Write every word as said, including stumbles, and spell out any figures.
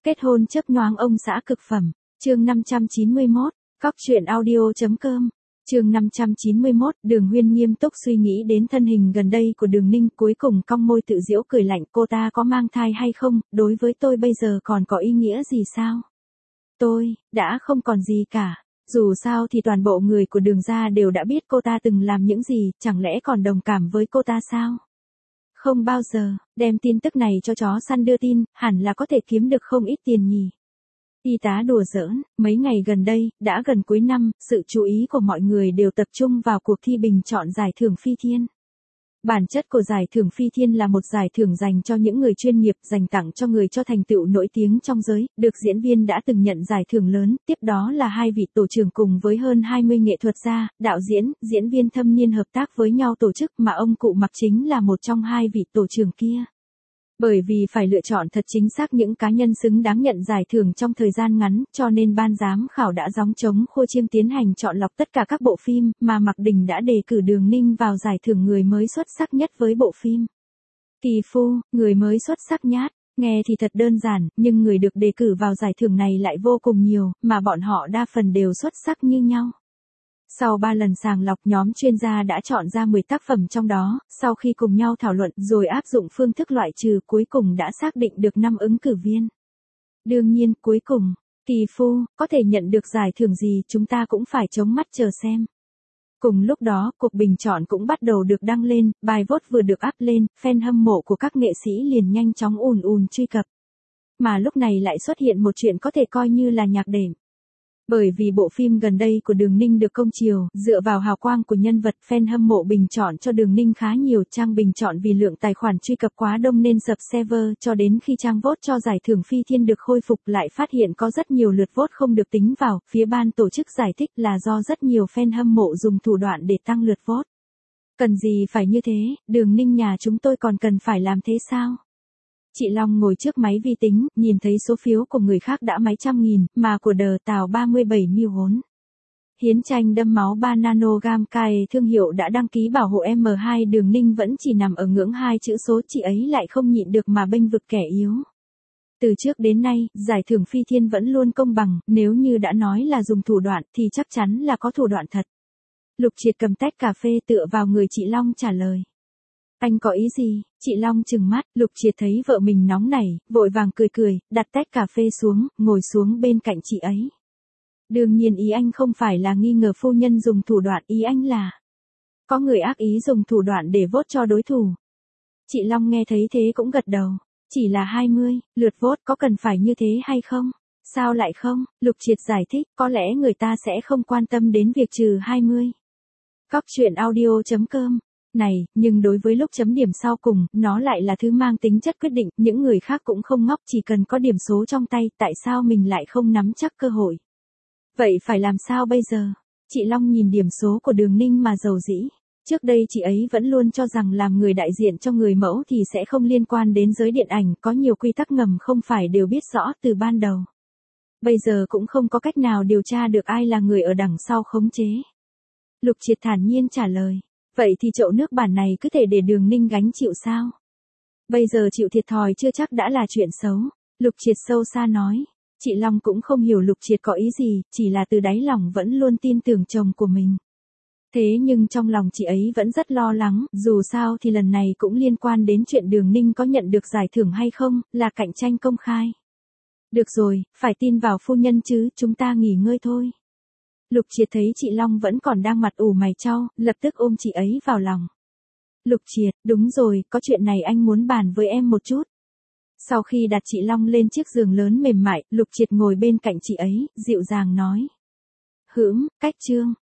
Kết hôn chớp nhoáng ông xã cực phẩm. Chương năm trăm chín mươi mốt, Cóc truyện audio.com. Chương năm trăm chín mươi mốt, Đường Huyên nghiêm túc suy nghĩ đến thân hình gần đây của Đường Ninh, cuối cùng cong môi tự giễu cười lạnh, cô ta có mang thai hay không, đối với tôi bây giờ còn có ý nghĩa gì sao? Tôi, đã không còn gì cả. Dù sao thì toàn bộ người của Đường gia đều đã biết cô ta từng làm những gì, chẳng lẽ còn đồng cảm với cô ta sao? Không bao giờ, đem tin tức này cho chó săn đưa tin, hẳn là có thể kiếm được không ít tiền nhỉ. Y tá đùa giỡn, mấy ngày gần đây, đã gần cuối năm, sự chú ý của mọi người đều tập trung vào cuộc thi bình chọn giải thưởng Phi Thiên. Bản chất của giải thưởng Phi Thiên là một giải thưởng dành cho những người chuyên nghiệp, dành tặng cho người cho thành tựu nổi tiếng trong giới, được diễn viên đã từng nhận giải thưởng lớn, tiếp đó là hai vị tổ trưởng cùng với hơn hai mươi nghệ thuật gia, đạo diễn, diễn viên thâm niên hợp tác với nhau tổ chức, mà ông cụ Mặc chính là một trong hai vị tổ trưởng kia. Bởi vì phải lựa chọn thật chính xác những cá nhân xứng đáng nhận giải thưởng trong thời gian ngắn, cho nên ban giám khảo đã gióng trống khua chiêng tiến hành chọn lọc tất cả các bộ phim, mà Mạc Đình đã đề cử Đường Ninh vào giải thưởng người mới xuất sắc nhất với bộ phim Kỳ Phu, người mới xuất sắc nhất. Nghe thì thật đơn giản, nhưng người được đề cử vào giải thưởng này lại vô cùng nhiều, mà bọn họ đa phần đều xuất sắc như nhau. Sau ba lần sàng lọc, nhóm chuyên gia đã chọn ra mười tác phẩm trong đó, sau khi cùng nhau thảo luận rồi áp dụng phương thức loại trừ, cuối cùng đã xác định được năm ứng cử viên. Đương nhiên, cuối cùng, Kỳ Phu có thể nhận được giải thưởng gì chúng ta cũng phải chống mắt chờ xem. Cùng lúc đó, cuộc bình chọn cũng bắt đầu được đăng lên, bài vote vừa được up lên, fan hâm mộ của các nghệ sĩ liền nhanh chóng ùn ùn truy cập. Mà lúc này lại xuất hiện một chuyện có thể coi như là nhạc đệm. Bởi vì bộ phim gần đây của Đường Ninh được công chiều, dựa vào hào quang của nhân vật, fan hâm mộ bình chọn cho Đường Ninh khá nhiều, trang bình chọn vì lượng tài khoản truy cập quá đông nên sập server, cho đến khi trang vote cho giải thưởng Phi Thiên được khôi phục lại phát hiện có rất nhiều lượt vote không được tính vào, phía ban tổ chức giải thích là do rất nhiều fan hâm mộ dùng thủ đoạn để tăng lượt vote. Cần gì phải như thế, Đường Ninh nhà chúng tôi còn cần phải làm thế sao? Chị Long ngồi trước máy vi tính, nhìn thấy số phiếu của người khác đã mấy trăm nghìn, mà của Đờ Tào ba mươi bảy miêu hốn. Hiến tranh đâm máu ba nanogam cài thương hiệu đã đăng ký bảo hộ em hai, Đường Ninh vẫn chỉ nằm ở ngưỡng hai chữ số, chị ấy lại không nhịn được mà bênh vực kẻ yếu. Từ trước đến nay, giải thưởng Phi Thiên vẫn luôn công bằng, nếu như đã nói là dùng thủ đoạn thì chắc chắn là có thủ đoạn thật. Lục Triệt cầm tách cà phê tựa vào người chị Long trả lời. Anh có ý gì? Chị Long trừng mắt, Lục Triệt thấy vợ mình nóng nảy, vội vàng cười cười, đặt tách cà phê xuống, ngồi xuống bên cạnh chị ấy. Đương nhiên ý anh không phải là nghi ngờ phu nhân dùng thủ đoạn, ý anh là có người ác ý dùng thủ đoạn để vote cho đối thủ. Chị Long nghe thấy thế cũng gật đầu. Chỉ là hai mươi lượt vote, có cần phải như thế hay không? Sao lại không? Lục Triệt giải thích, có lẽ người ta sẽ không quan tâm đến việc trừ hai mươi. Cóc truyện audio.com. Này, nhưng đối với lúc chấm điểm sau cùng, nó lại là thứ mang tính chất quyết định, những người khác cũng không ngốc, chỉ cần có điểm số trong tay, tại sao mình lại không nắm chắc cơ hội? Vậy phải làm sao bây giờ? Chị Long nhìn điểm số của Đường Ninh mà dầu dĩ. Trước đây chị ấy vẫn luôn cho rằng làm người đại diện cho người mẫu thì sẽ không liên quan đến giới điện ảnh, có nhiều quy tắc ngầm không phải đều biết rõ từ ban đầu. Bây giờ cũng không có cách nào điều tra được ai là người ở đằng sau khống chế. Lục Triệt thản nhiên trả lời. Vậy thì chậu nước bản này cứ thể để Đường Ninh gánh chịu sao? Bây giờ chịu thiệt thòi chưa chắc đã là chuyện xấu. Lục Triệt sâu xa nói. Chị Long cũng không hiểu Lục Triệt có ý gì, chỉ là từ đáy lòng vẫn luôn tin tưởng chồng của mình. Thế nhưng trong lòng chị ấy vẫn rất lo lắng, dù sao thì lần này cũng liên quan đến chuyện Đường Ninh có nhận được giải thưởng hay không, là cạnh tranh công khai. Được rồi, phải tin vào phu nhân chứ, chúng ta nghỉ ngơi thôi. Lục Triệt thấy chị Long vẫn còn đang mặt ủ mày chau, lập tức ôm chị ấy vào lòng. Lục Triệt, đúng rồi, có chuyện này anh muốn bàn với em một chút. Sau khi đặt chị Long lên chiếc giường lớn mềm mại, Lục Triệt ngồi bên cạnh chị ấy, dịu dàng nói. Hửm, cách trương,